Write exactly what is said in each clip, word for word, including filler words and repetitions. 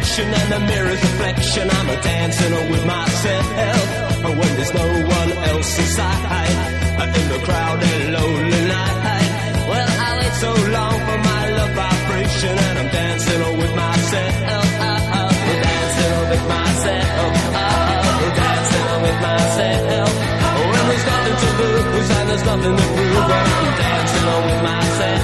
direction and the mirror's reflection. I'm a dancing with myself, and when there's no one else inside, in the crowded lonely night. Well, I wait so long for my love vibration, and I'm dancing with myself, dancing with myself, dancing with myself. When there's nothing to lose and there's nothing to prove, but I'm dancing with myself.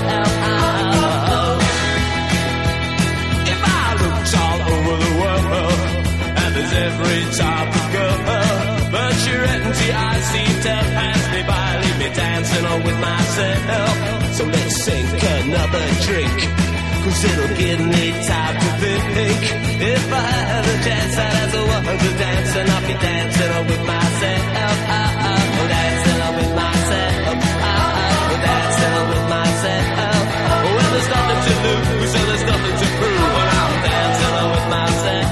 If I looked all over the world, and there's every type of girl, but you're empty, I seem to pass me by, leave me dancing on with myself. So let's sink another drink, cause it'll give me time to think. If I had a chance, I'd ask a woman to dance, and I'll be dancing on with myself. Dancing on with myself. Dancing on with myself. Well, there's nothing to lose, and there's nothing to prove, but I'm dancing on with myself.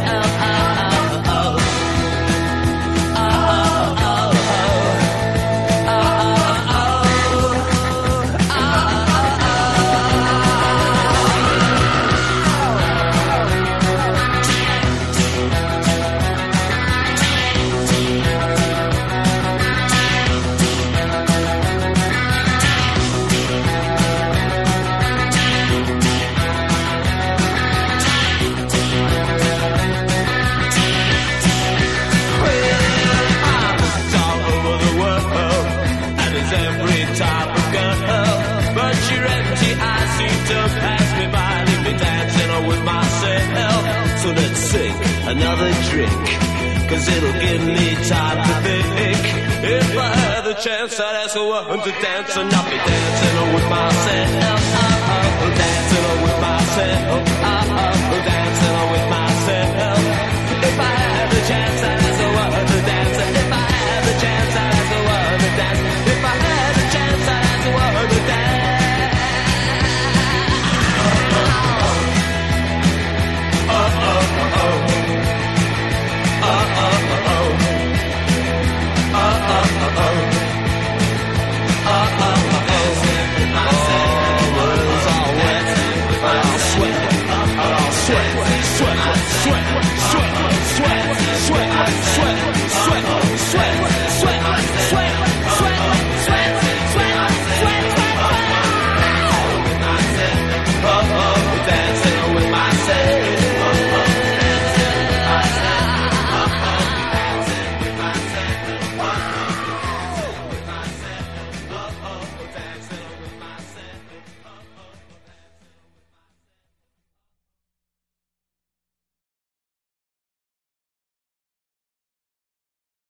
Another drink, cause it'll give me time to think. If I had the chance, I'd ask a woman to dance, and I'll be dancing with myself.